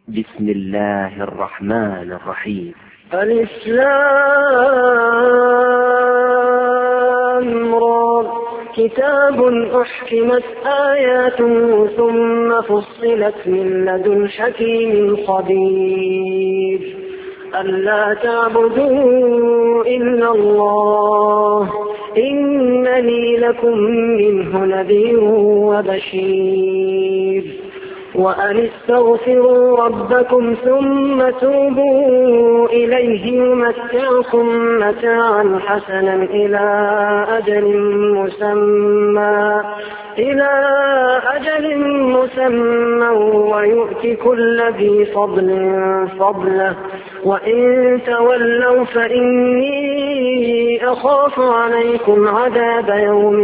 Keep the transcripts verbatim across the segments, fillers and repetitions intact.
بسم الله الرحمن الرحيم. الإسلام كتاب أحكمت آياته ثم فصلت من لدن حكيم خبير ألا تعبدوا إلا الله إنني لكم منه نذير وبشير وأن استغفروا ربكم ثم توبوا إليه يمتعكم متاعا حسنا إلى أجل مسمى إلى أجل مسمى ويؤتي كل ذي فضل فضله وإن تولوا فإني أخاف عليكم عذاب يوم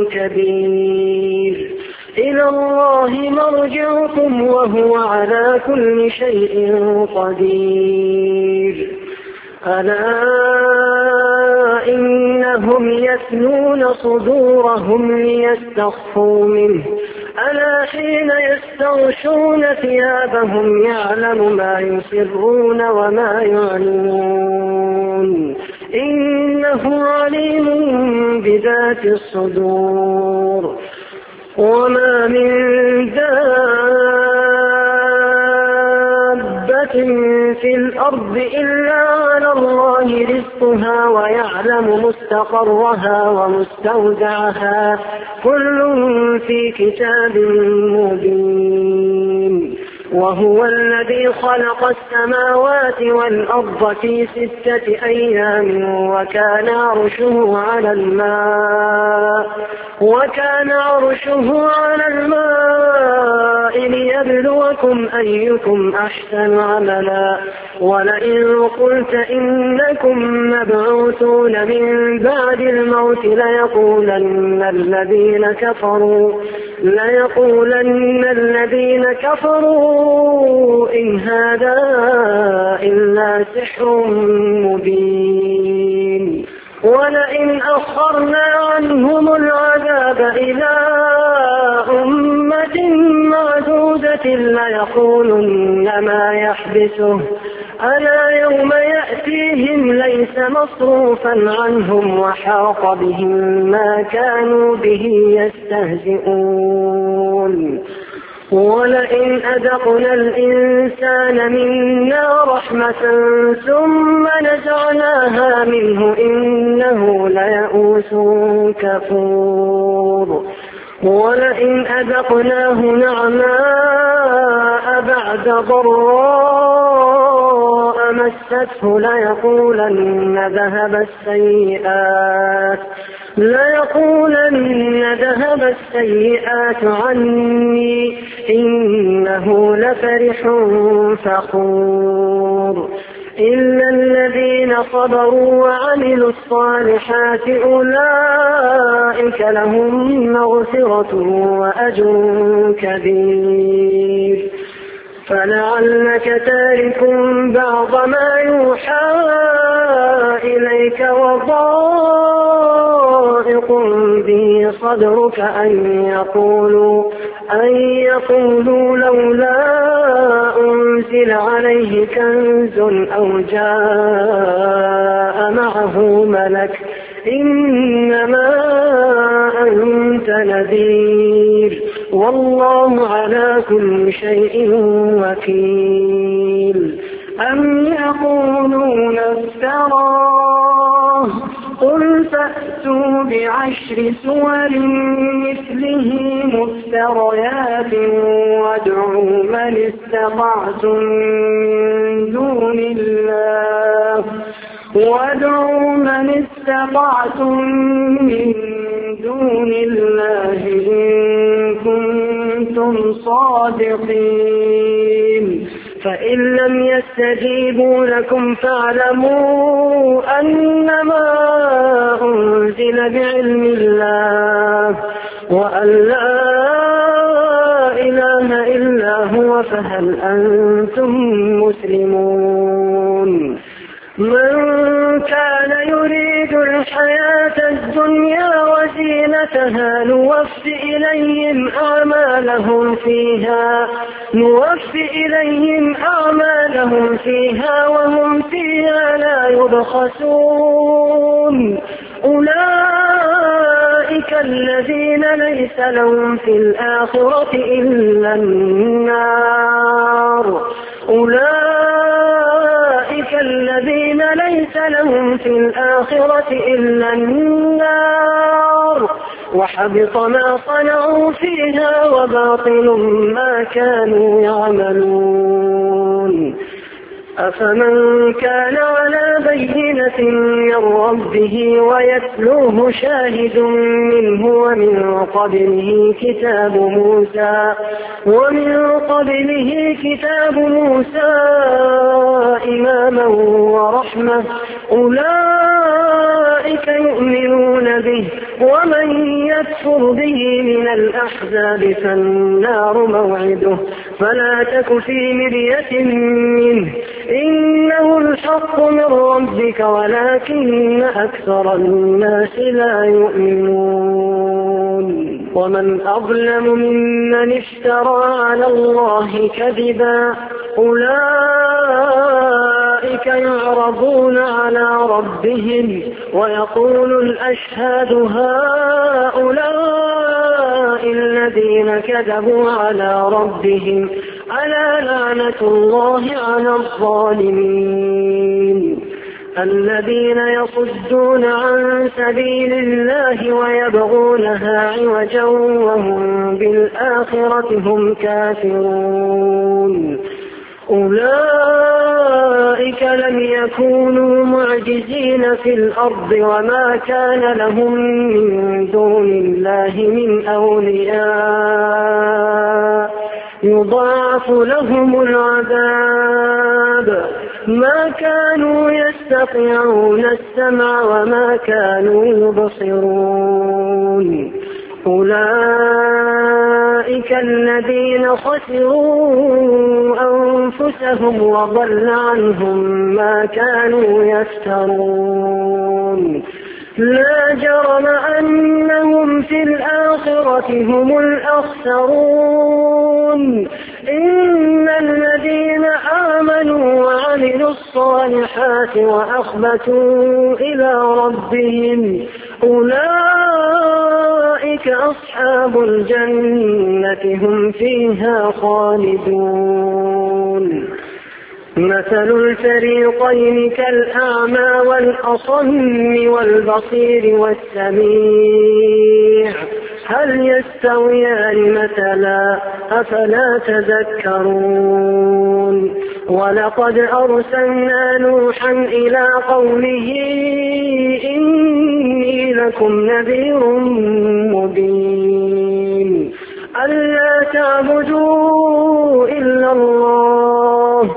كبير إلى الله مرجعكم وهو على كل شيء قدير ألا إنهم يثنون صدورهم ليستخفوا منه ألا حين يستغشون ثيابهم يعلم ما يسرون وما يعلنون إنه عليم بذات الصدور وما من دابة في الأرض إلا على الله رزقها ويعلم مستقرها ومستودعها كل في كتاب مبين وهو الذي خلق السماوات والأرض في ستة أيام وكان عرشه على الماء وكان عرشه على الماء ليبلوكم أيكم أحسن عملا ولئن قلت إنكم مبعوثون من بعد الموت ليقولن الذين كفروا ليقولن الذين كفروا إن هذا إلا سحر مبين ولئن أخرنا عنهم العذاب إلى أمة معدودة ليقولن ما يحبسه ألا يوم يأتيهم ليس مصروفا عنهم وحاق بهم ما كانوا به يستهزئون ولئن أذقنا الإنسان منا رحمة ثم نزعناها منه إنه ليئوس كفور ولئن أذقناه نعماء بعد ضراء مسته ليقولن ذهب السيئات ليقولن ذهب السيئات عني إنه لفرح فخور إلا الذين صبروا وعملوا الصالحات أولئك لهم مغفرة وأجر كبير فلعلك تارك بعض ما يوحى إليك وضائق به صدرك أن يقولوا أن يقولوا لولا أنزل عليه كنز أو جاء معه ملك إنما أنت نذير والله على كل شيء وكيل أم يقولون افتراه قل فأتوا بعشر سور مثله مفتريات وادعوا من استطعتم من دون الله وادعوا من استطعتم من دون الله إن كنتم صادقين فإن لم يستجيبوا لكم فاعلموا أنما أنزل بعلم الله وأن لا إله إلا هو فهل أنتم مسلمون من كان يريد الحياة الدنيا وزينتها نوفي إليهم أعمالهم فيها نوفي إليهم أعمالهم فيها وهم فيها لا يبخسون أولئك الذين ليس لهم في الآخرة إلا النار أولئك الذين ليس لهم في الآخرة إلا النار وحبط ما صنعوا فيها وباطل ما كانوا يعملون أفمن كان على بينة من ربه ويتلوه شاهد منه ومن قبله كتاب موسى ومن قبله كتاب موسى إماما ورحمة أولئك يؤمنون به ومن يكفر به من الأحزاب فالنار موعده فلا تك في مرية منه إنه الحق من ربك ولكن أكثر الناس لا يؤمنون ومن أظلم ممن افترى على الله كذبا أولئك يعرضون على ربهم ويقول الأشهاد هؤلاء الذين كذبوا على ربهم ألا لعنة الله على الظالمين الذين يصدون عن سبيل الله ويبغونها عوجا وهم بالآخرة هم كافرون أولئك لم يكونوا معجزين في الأرض وما كان لهم من دون الله من أولياء يضاعف لهم العذاب ما كانوا يستطيعون السمع وما كانوا يبصرون أولئك الذين خسروا أنفسهم وضل عنهم ما كانوا يفترون لا جرم أنهم في الآخرة هم الأخسرون إن الذين آمنوا وعملوا الصالحات وأخبتوا إلى ربهم أولئك أصحاب الجنة هم فيها خالدون مثل الفريقين كالأعمى والأصم والبصير والسميع هل يستويان مثلا أفلا تذكرون ولقد أرسلنا نوحا إلى قومه إني لكم نذير مبين ألا تعبدوا إلا الله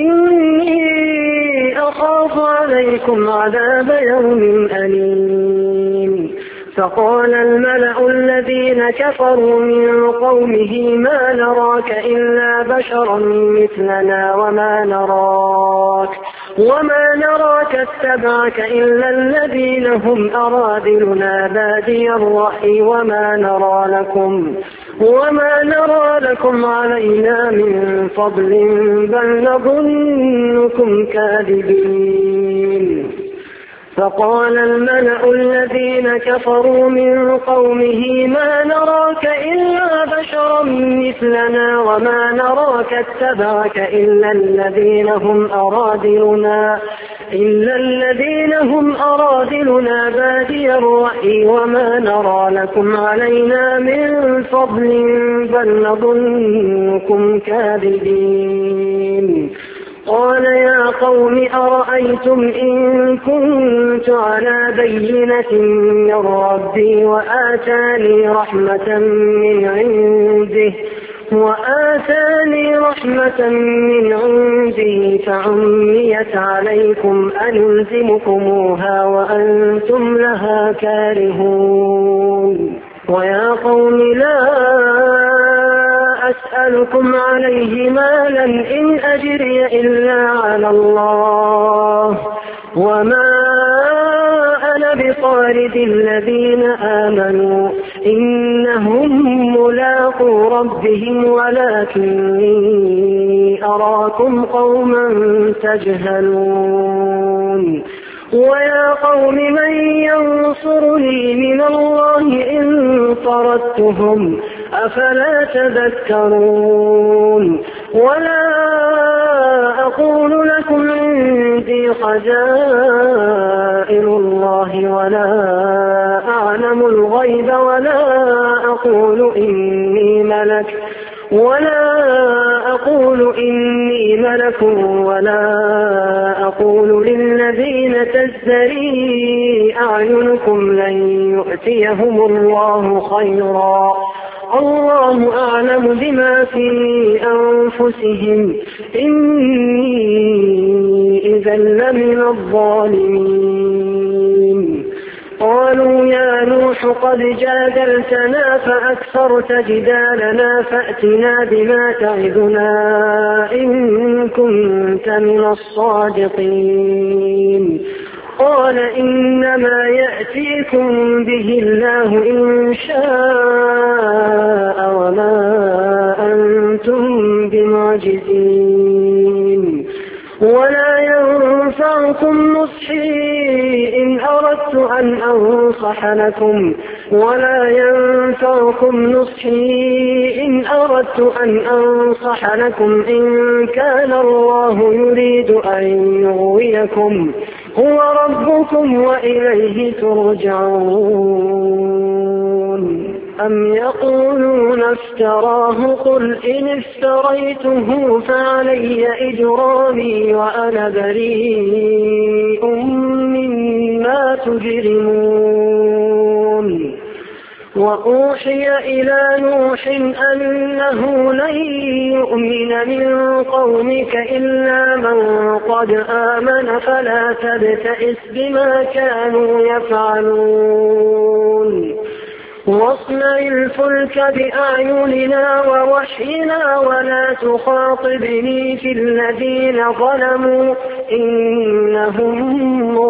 إني أخاف عليكم عذاب يوم أليم فقال الملأ الذين كفروا من قومه ما نراك إلا بشرا مثلنا وما نراك وما نراك اتبعك إلا الذين هم أراذلنا بادي الرأي وما نرى لكم وما نرى لكم علينا من فضل بل نظنكم كاذبين فقال الملأ الذين كفروا من قومه ما نراك إلا بشرا مثلنا وما نراك اتبعك إلا الذين هم أراذلنا إلا الذين هم أراذلنا بادي الرأي وما نرى لكم علينا من فضل بل نظنكم كاذبين قال يا قوم أرأيتم إن كنت على بينة من ربي وآتاني رحمة من عنده وآتاني رحمة من عنده فعميت عليكم أنلزمكموها وأنتم لها كارهون ويا قوم لا أسألكم عليه مالا إن أجري إلا على الله وما أنا بطارد الذين آمنوا إنهم ملاقو ربهم ولكني أراكم قوما تجهلون ويا قوم من ينصرني من الله إن طردتهم أفلا تذكرون ولا أقول لكم عندي خزائن الله ولا أعلم الغيب ولا أقول إني ملك ولا أقول إني ملك ولا أقول للذين تزدري أعينكم لن يؤتيهم الله خيرا الله أعلم بما في أنفسهم إني إذا لمن الظالمين قالوا يا نوح قد جادلتنا فأكثرت جدالنا فأتنا بما تعدنا إن كنت من الصادقين قال إنما يأتيكم به الله إن شاء وما أنتم بمعجزين ولا ينفعكم نصحي إن أردت أن أنصح لكم ولا ينفعكم نصحي إن أردت أن أنصح لكم إن كان الله يريد أن يغويكم هو ربكم وإليه ترجعون أم يقولون افتراه قل إن افتريته فعلي إجرامي وأنا بريء مما تجرمون وأوحي إلى نوح أنه لن يؤمن من قومك إلا من قد آمن فلا تبتئس بما كانوا يفعلون واصنع الفلك بأعيننا ووحينا ولا تخاطبني في الذين ظلموا إنهم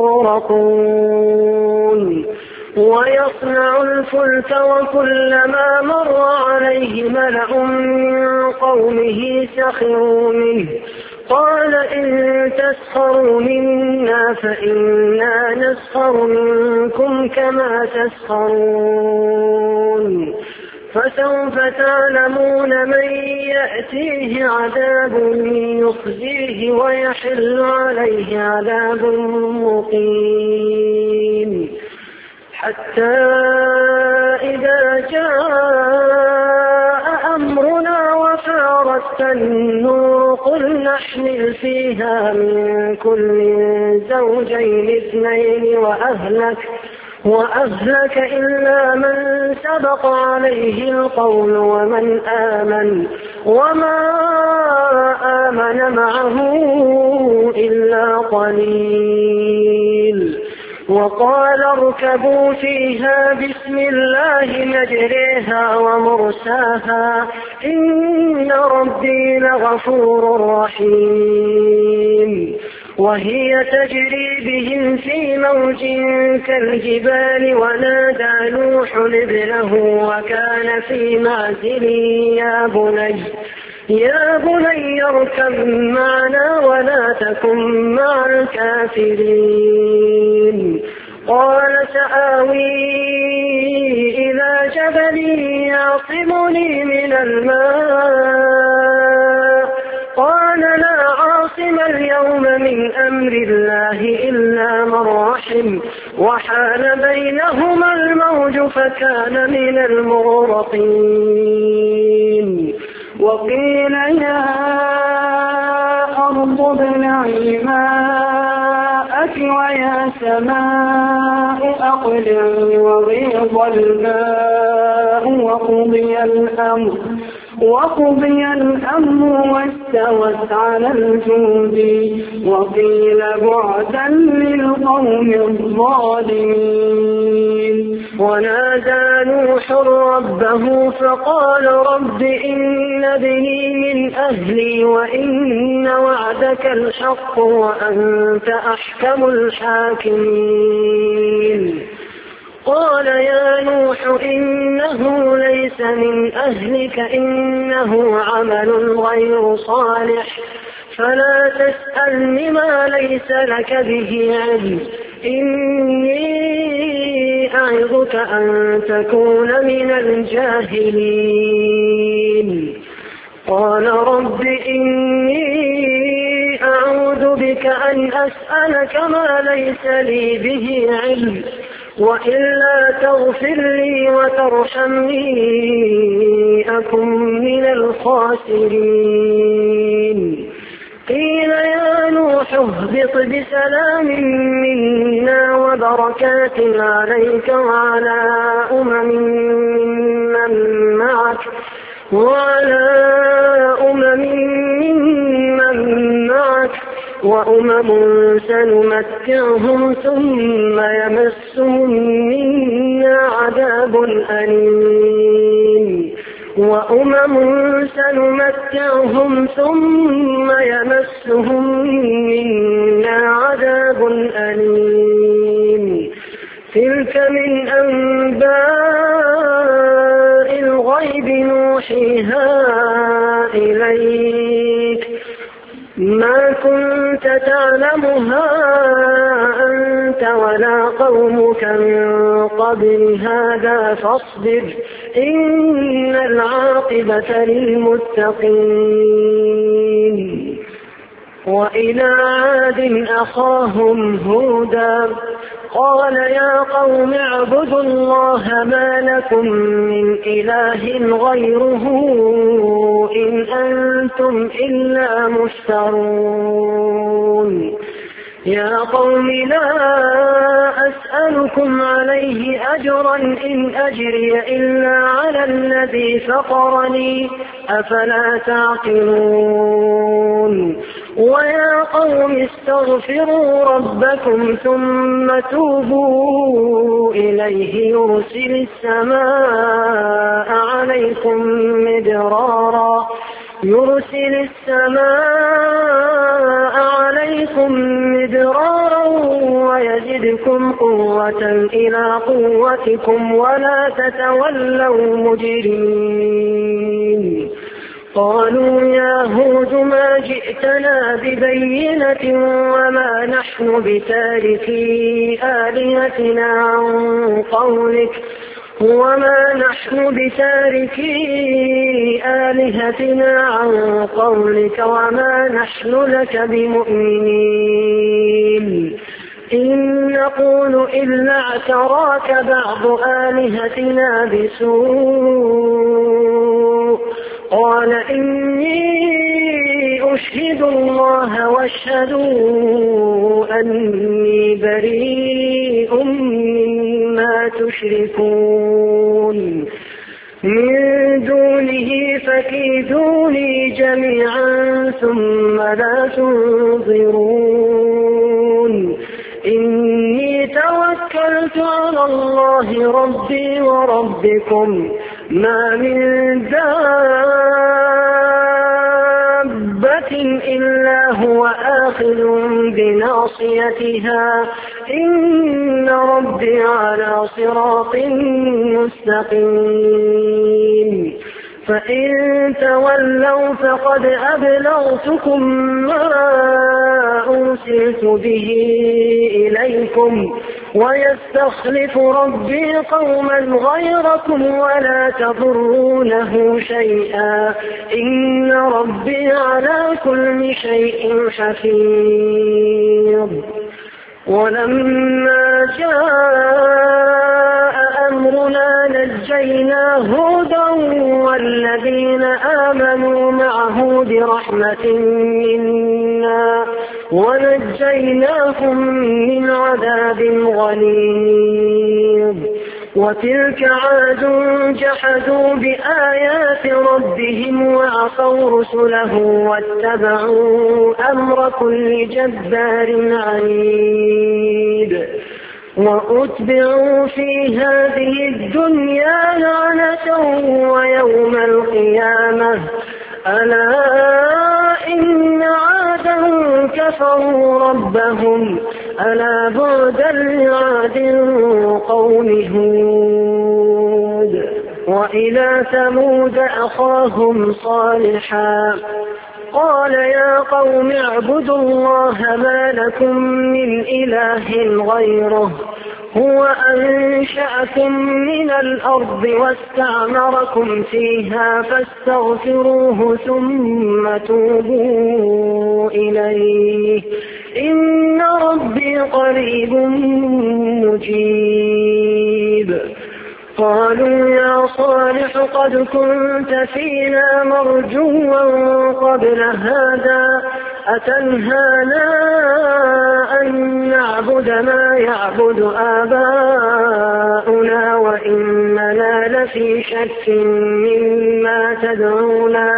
مغرقون ويصنع الفلك وكلما مر عليه ملأ من قومه سخروا منه قال إن تسخروا منا فإنا نسخر منكم كما تسخرون فسوف تعلمون من يأتيه عذاب يخزيه ويحل عليه عذاب مقيم حتى إذا جاء أمرنا وفارت النور قل نحمل فيها من كل زوجين اثنين وأهلك وأهلك إلا من سبق عليه القول ومن آمن وما آمن معه إلا قليل وقال اركبوا فيها بسم الله مجريها ومرساها إن ربي لغفور رحيم وهي تجري بهم في موج كالجبال ونادى نوح ابنه وكان في معزل يا بني يا بني اركب معنا ولا تكن مع الكافرين قال سآوي إلى جبل يعصمني من الماء قال لا عاصم اليوم من أمر الله إلا من رحم وحال بينهما الموج فكان من المغرقين وقيل يا أرض ابلعي ماءك ويا سماء أقلعي وغيض الماء وقضي الأمر وقضي الأمر واستوت على الجود وقيل بعدا للقوم الظالمين ونادى نوح ربه فقال رب إن ابني من أهلي وإن وعدك وعدك الحق وأنت أحكم الحاكمين. قال يا نوح إنه ليس من أهلك إنه عمل غير صالح فلا تسألني ما ليس لك به علم إني أعظك أن تكون من الجاهلين. قال رب إني أعوذ بك أن أسألك ما ليس لي به علم وإلا تغفر لي وترحمني أكن من الخاسرين. قيل يا نوح اهبط بسلام منا وبركات عليك وعلى أمم ممن معك وعلى أمم ممن معك وأمم سنمتعهم ثم يمسهم منا عذاب أليم وأمم سنمتعهم ثم يمسهم منا عذاب أليم. تلك من أنباء الغيب نوحيها إليك ما كنت تعلمها أنت ولا قومك من قبل هذا فاصبر إن العاقبة للمتقين. وإلى عاد أخاهم هودا قال يا قوم اعبدوا الله ما لكم من إله غيره إن أنتم إلا مفترون. يا قوم لا أسألكم عليه أجرا إن أجري إلا على الذي فطرني أفلا تعقلون. ويا قوم استغفروا ربكم ثم توبوا إليه يرسل السماء عليكم مدرارا يرسل السماء عليكم مدرارا ويزدكم قوة إلى قوتكم ولا تتولوا مجرمين. قالوا يا هود ما جئتنا ببينة وما نحن بتاركي آلهتنا عن قولك وما نحن بتاركي آلهتنا عن قولك وما نحن لك بمؤمنين إن نقول إلا اعتراك بعض آلهتنا بسوء. قال إني أشهد الله واشهدوا أني بريء مما تشركون من دونه فكيدوني جميعا ثم لا تنظرون. إني توكلت على الله ربي وربكم ما من دابة إلا هو آخذ بناصيتها إن ربي على صراط مستقيم. فإن تولوا فقد أبلغتكم ما أرسلت به إليكم ويستخلف ربي قوما غيركم ولا تضرونه شيئا إن ربي على كل شيء حفيظ. ولما جاء أمرنا نجينا هودا والذين آمنوا معه برحمة منا ونجيناهم من عذاب غليظ. وتلك عاد جحدوا بآيات ربهم وعصوا رسله واتبعوا أمر كل جبار عنيد. وأتبعوا في هذه الدنيا لعنة ويوم القيامة ألا إن عادا كفروا ربهم ألا بعدا لعاد قوم هود. وإلى ثمود أخاهم صالحا قال يا قوم اعبدوا الله ما لكم من إله غيره هو أنشأكم من الأرض واستعمركم فيها فاستغفروه ثم توبوا إليه إن ربي قريب مجيب. قالوا يا صالح قد كنت فينا مرجوا قبل هذا أتنهانا أن نعبد ما يعبد آباؤنا وإننا لفي شك مما تدعونا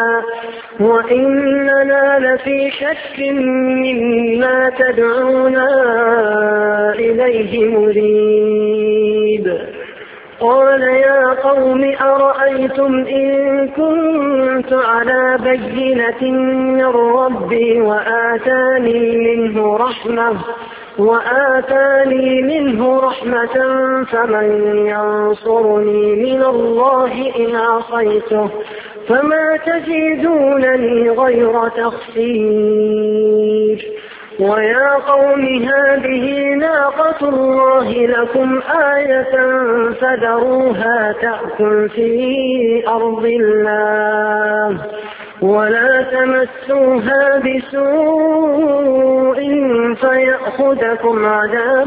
وإننا لفي شك مما تدعونا إليه مريب. قال يا قوم أرأيتم إن كنت على بينة من ربي وآتاني منه رحمة وآتاني منه رحمة فمن ينصرني من الله إن عصيته فما تزيدونني غير تخسير. ويا قوم هذه ناقة الله لكم آية فذروها تأكل في أرض الله ولا تمسوها بسوء فيأخذكم عذاب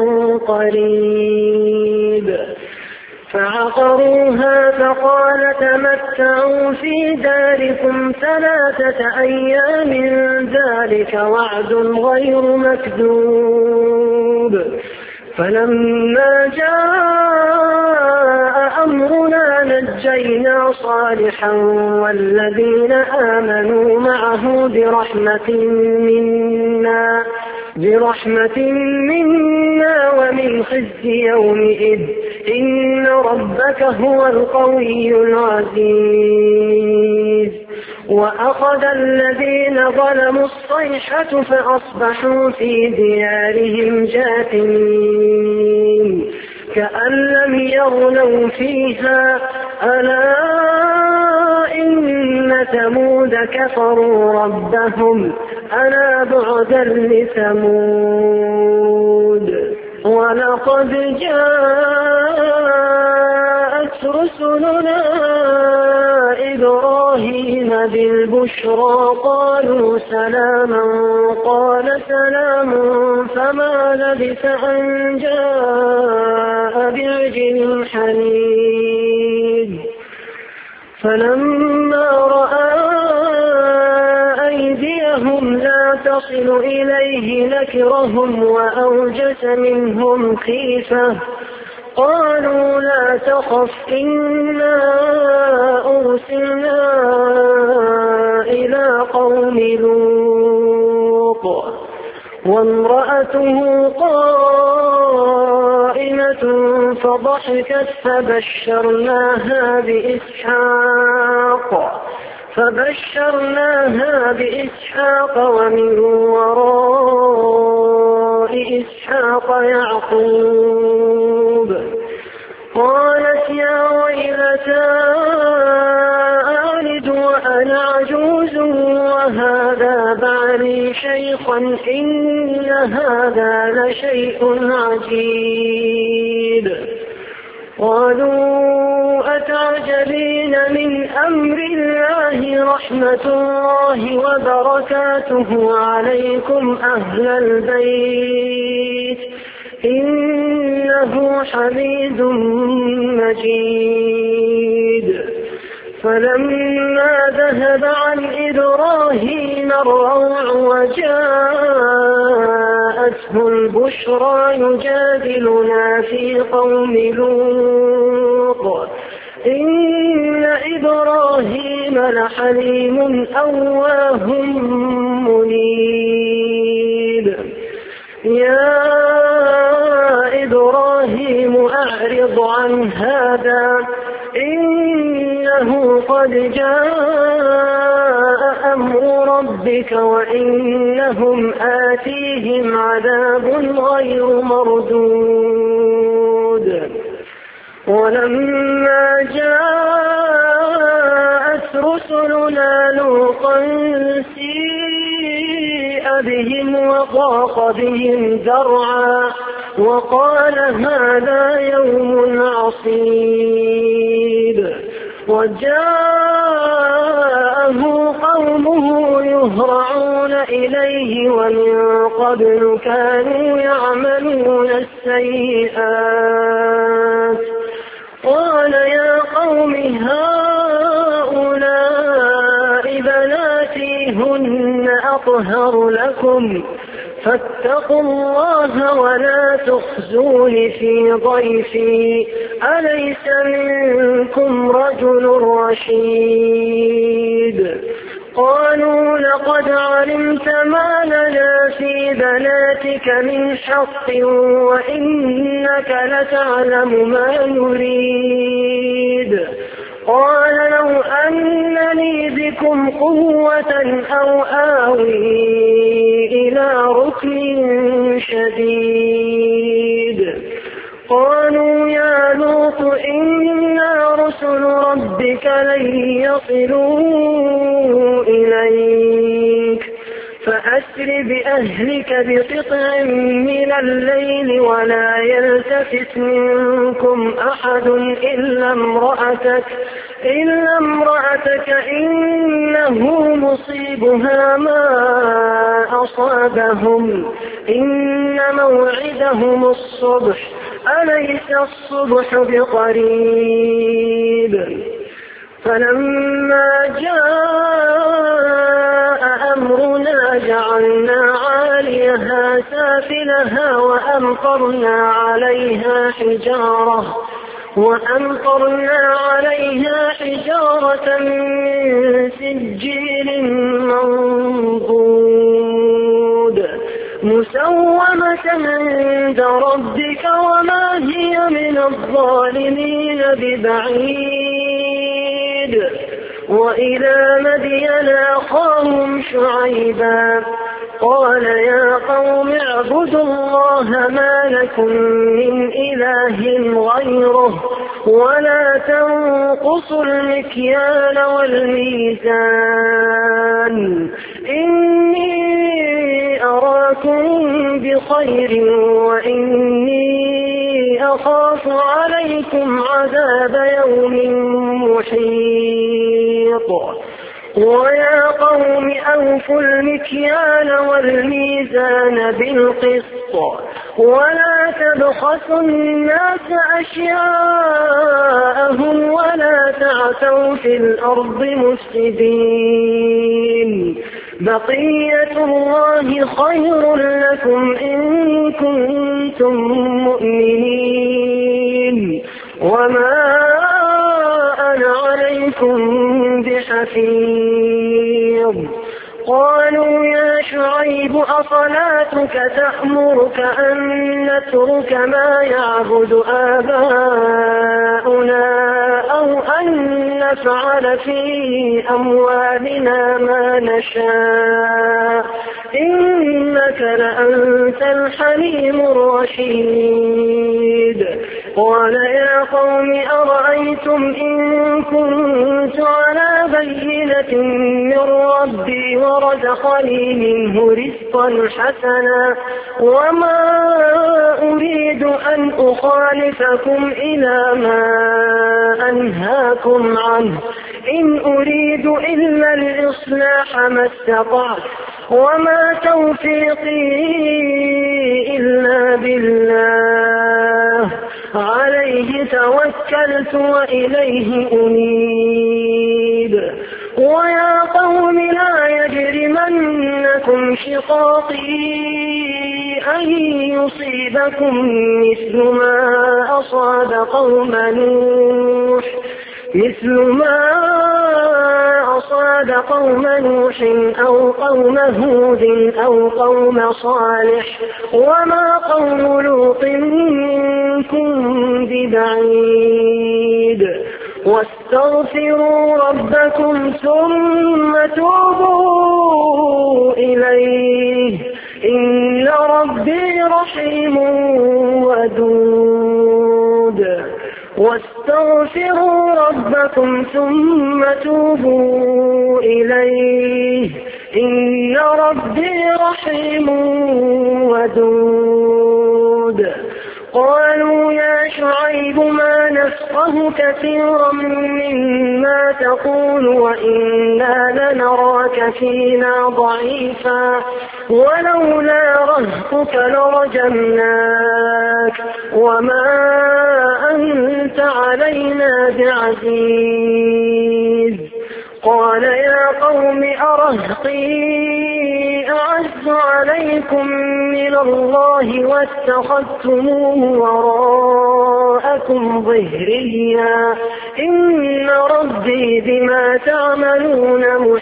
قريب. فعقروها فقال تمتعوا في داركم ثلاثة أيام ذلك وعد غير مكذوب. فلما جاء أمرنا نجينا صالحا والذين آمنوا معه برحمة منا برحمة منا ومن خزي يومئذ إن ربك هو القوي العزيز. وأخذ الذين ظلموا الصيحة فأصبحوا في ديارهم جاثمين كأن لم يغنوا فيها ألا إن ثمود كفروا ربهم ألا بعدا لثمود. ولقد جاءت رسلنا إبراهيم بالبشرى قالوا سلاما قال سلام فما لبث أن جاء بعجل حنيذ. فلما رأى أيديهم لا تصل إليه نكرهم وأوجس منهم خيفة قالوا لا تخف إنا أرسلنا إلى قوم لوط وامرأته قائمة فضحكت فبشرناها بإسحاق فبشرناها بإسحاق ومن وراء إسحاق يعقوب. قالت يا ويلتى ألد وأنا عجوز وهذا بعلي شيخا إن هذا لشيء عجيب. قالوا أتعجبين من أمر الله رحمة الله وبركاته عليكم أهل البيت إنه حميد مجيد. فلما ذهب عن إبراهيم الروع وجاءته البشرى يجادلنا في قوم لوط إن إبراهيم لحليم أواه منيب. يا إبراهيم أعرض عن هذا إنه قد جاء أمر ربك وإنهم إنهم آتيهم عذاب غير مردود. ولما جاءت رسلنا لوطا سيء بهم وضاق بهم ذرعا وقال هذا يوم عصيب. وجاءه قومه يهرعون إليه ومن قبل كانوا يعملون السيئات. قال يا قوم هؤلاء بناتي هن أطهر لكم فاتقوا الله ولا تخزون في ضيفي أليس منكم رجل رشيد. قالوا لقد علمت ما لنا في بناتك من حق وإنك لتعلم ما نريد. قال لو أن لي بكم قوة أو آوي إلى ركن شديد. قالوا يا لوط إنا رسل ربك لن يصلوا إليك فأسر بأهلك بقطع من الليل ولا يلتفت منكم أحد إلا امرأتك إلا امرأتك إنه مصيبها ما أصابهم إن موعدهم الصبح أليس الصبح بقريب. فلما جاء أمرنا جعلنا عاليها سافلها وأمطرنا عليها حجارة وأمطرنا عليها حجارة من سجيل منضود مسومة عند ربك وما هي من الظالمين ببعيد. وإلى مدين أخاهم شعيبا قال يا قوم اعبدوا الله ما لكم من إله غيره ولا تنقصوا المكيال والميزان إني أراكم بخير وإني أخاف عليكم عذاب يوم محيط. ويا قوم أوفوا المكيال والميزان بالقسط ولا تبخسوا الناس أشياءهم ولا تعثوا في الأرض مفسدين. بقية الله خير لكم إن كنتم مؤمنين وما أنا عليكم بحفيظ. قالوا يا شعيب أصلاتك تأمرك أن نترك ما يعبد آباؤنا أو أن نفعل في أموالنا ما نشاء إنك لأنت الحليم الرشيد. قال يا قوم أرأيتم إن كنت على بينة من ربي ورزقني منه رزقا حسنا وما أريد أن أخالفكم إلى ما أنهاكم عنه إن أريد إلا الإصلاح ما استطعت وما توفيقي إلا بالله عليه توكلت وإليه أنيب. ويا قوم لا يجرمنكم شقاقي أن يصيبكم مثل ما أصاب قوم نوح مثل ما أصاب قوم نوح أو قوم هود أو قوم صالح وما قوم لوط منكم ببعيد. واستغفروا ربكم ثم توبوا إليه إن ربي رحيم ودود واستغفروا ربكم ثم توبوا إليه إن ربي رحيم ودود قالوا يا شعيب ما نفقه كثيرا مما تقول وإنا لنراك فينا ضعيفا ولولا رهطك لرجمناك وما أنت علينا بعزيز قال يا قوم أرهطي أعز عليكم من الله واتخذتموه وراءكم ظهريا إن ربي بما تعملون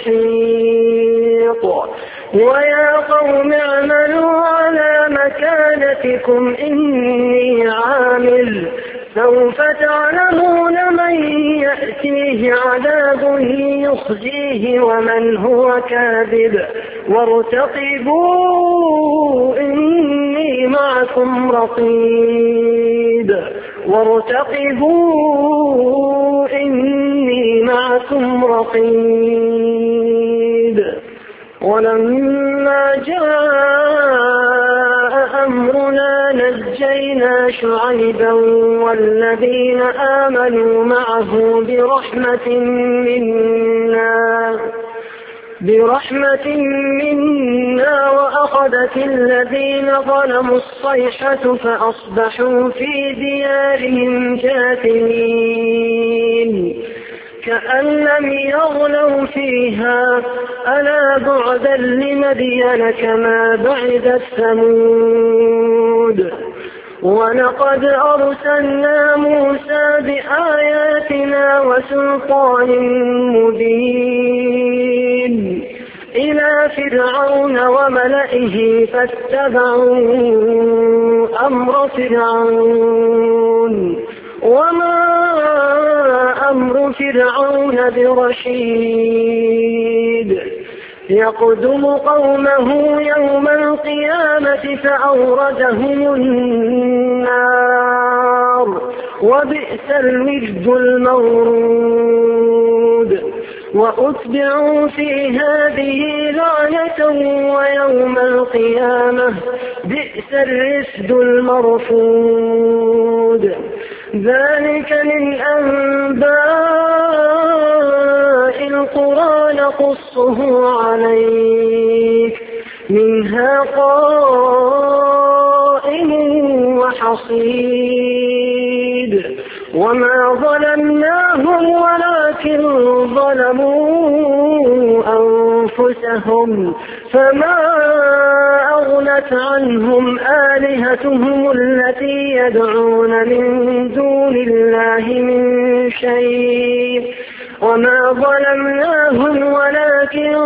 محيط ويا قوم اعملوا على مكانتكم إني عامل سوف تعلمون من يأتيه عذاب يخزيه ومن هو كاذب وارتقبوا إني معكم رقيب وارتقبوا إني معكم رقيب ولما جاء أمرنا نجينا شعيبا والذين آمنوا معه برحمة منا برحمة منا وأخذت الذين ظلموا الصيحة فأصبحوا في ديارهم جاثمين كأن لم يغنوا فيها ألا بعدا لمدين كما بعدت ثمود ولقد أرسلنا موسى بآياتنا وسلطان مبين إلى فرعون وملئه فاتبعوا أمر فرعون وما أمر فرعون برشيد يقدم قومه يوم القيامة فأوردهم النار وبئس الورد المورود وأتبعوا في هذه لعنة ويوم القيامة بئس الرفد المرفود ذلك من أنباء القرى نقصه عليك منها قائم وحصيد وما ظلمناهم ولكن ظلموا أنفسهم فما أغنت عنهم آلهتهم التي يدعون من دون الله من شيء وما ظلمناهم ولكن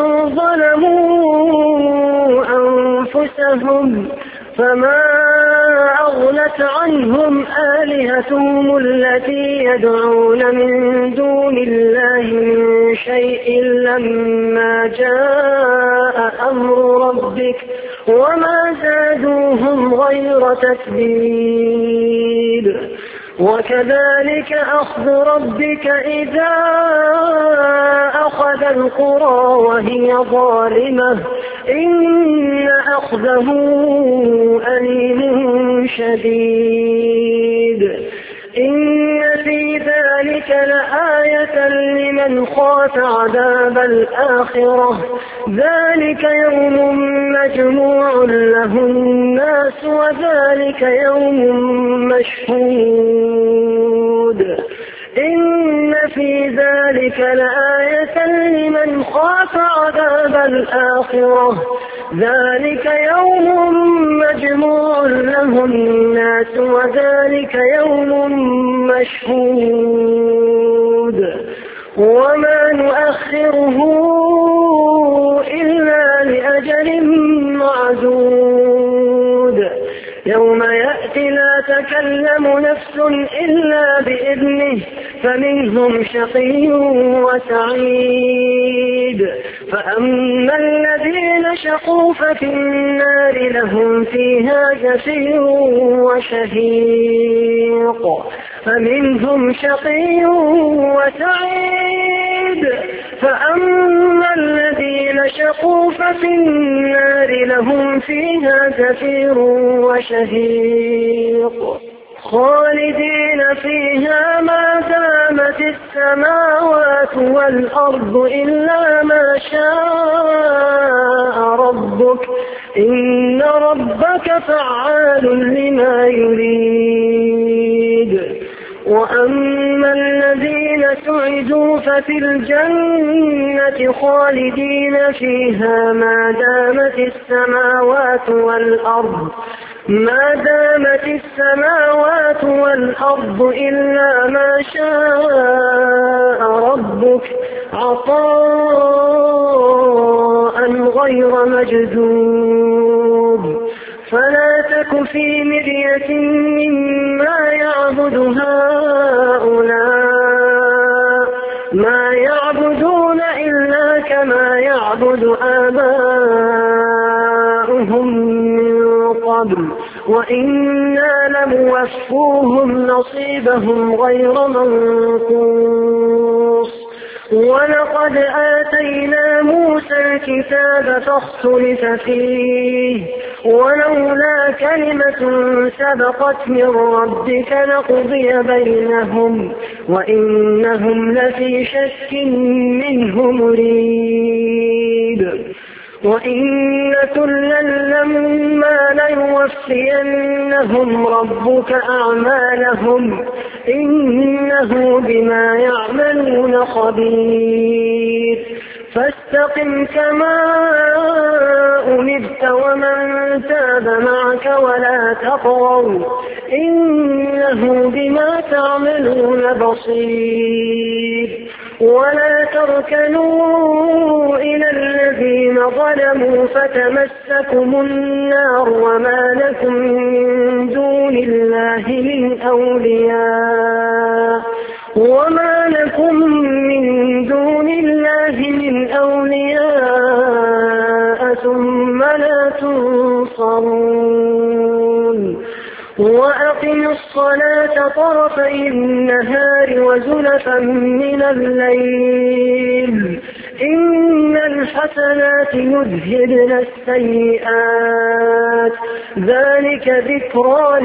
ظلموا أنفسهم فما أغنت عنهم آلهتهم التي يدعون من دون الله من شيء لما جاء أمر ربك وما زادوهم غير تتبيب وكذلك أخذ ربك إذا أخذ القرى وهي ظالمة إن أخذه أليم شديد إن في ذلك لآية لمن خاف عذاب الآخرة ذلك يوم مجموع له الناس وذلك يوم مشهود إن في ذلك لآية لمن خاف عذاب الآخرة ذلك يوم مجموع له الناس وذلك يوم مشهود وما نؤخره إلا لأجل معدود يوم يأتي لا تكلم نفس إلا بإذنه فمنهم شقي وسعيد فأما الذين شقوا ففي النار لهم فيها زفير وشهيق فمنهم شقي وسعيد. فأما الذين شقوا ففي النار لهم فيها زفير وشهيق خالدين فيها ما دامت السماوات والأرض إلا ما شاء ربك إن ربك فعال لما يريد. وأما الذين سعدوا ففي الجنة خالدين فيها ما دامت السماوات والأرض ما دامت السماوات والأرض إلا ما شاء ربك عطاء غير مجذوب. فلا تك في مرية مما يعبد هؤلاء ما يعبدون إلا كما يعبد آباؤهم من قبل وإنا لموفوهم نصيبهم غير منقوص. ولقد آتينا موسى الكتاب فاختلف فيه ولولا كلمة سبقت من ربك لقضي بينهم وإنهم لفي شك منه مريب. وإن كلا لما ليوفينهم ربك أعمالهم إنه بما يعملون خبير. فاستقم كما أمرت ومن تاب معك ولا تطغوا إنه بما تعملون بصير. ولا تركنوا إلى الذين ظلموا فتمسكم النار وما لكم من دون الله من أولياء وما لكم من دون الله من أولياء ثم لا تنصرون. وأقم الصلاة طرفي النهار وزلفا من الليل إن الحسنات يذهبن السيئات ذلك ذكرى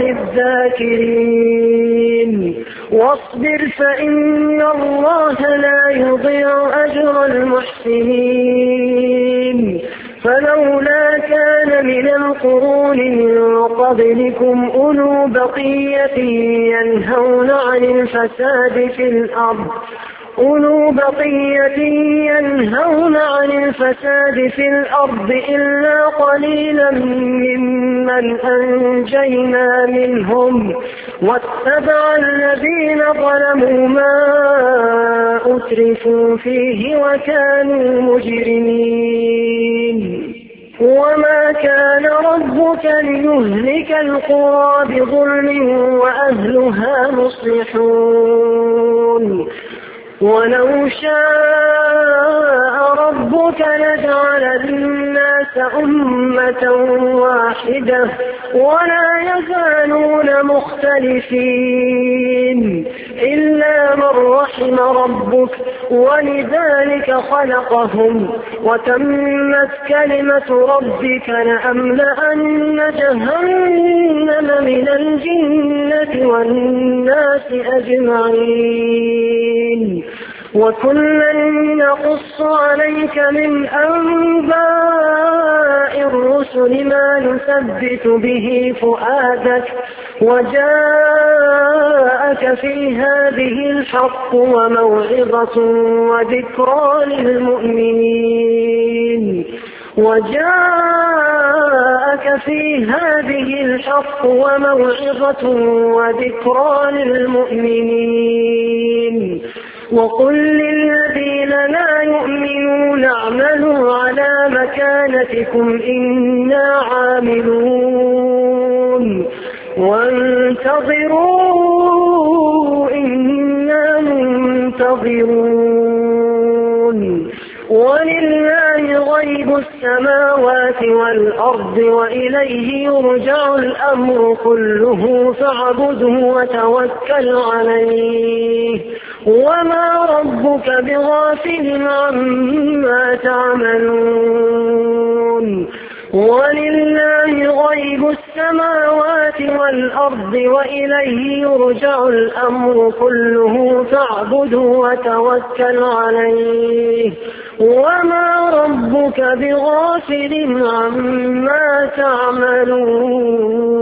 للذاكرين. واصبر فإن الله لا يضيع أجر المحسنين. فلولا كان من القرون من قبلكم أولو بقية ينهون عن الفساد في الأرض أولو بقية ينهون عن الفساد في الأرض إلا قليلا ممن أنجينا منهم واتبع الذين ظلموا ما أترفوا فيه وكانوا مجرمين. وما كان ربك ليهلك القرى بظلم وأهلها مصلحون. ولو شاء ربك لجعل الناس أمة واحدة ولا يزالون مختلفين إلا من رحم ربك ولذلك خلقهم وتمت كلمة ربك لأملأن جهنم من الجنة والناس أجمعين. وكلا نقص عليك من أنباء الرسل ما نثبت به فؤادك وجاءك في هذه الحق وموعظة وذكرى للمؤمنين وجاءك في هذه الحق وموعظة وذكرى للمؤمنين. وقل للذين لا يؤمنون اعملوا على مكانتكم إنا عاملون وانتظروا إنا منتظرون ولله غيب السماوات والأرض وإليه يرجع الأمر كله فاعبده وتوكل عليه وما ربك بغافل عما تعملون ولله غيب السماوات والأرض وإليه يرجع الأمر كله فاعبده وتوكل عليه وما ربك بغافل عما تعملون.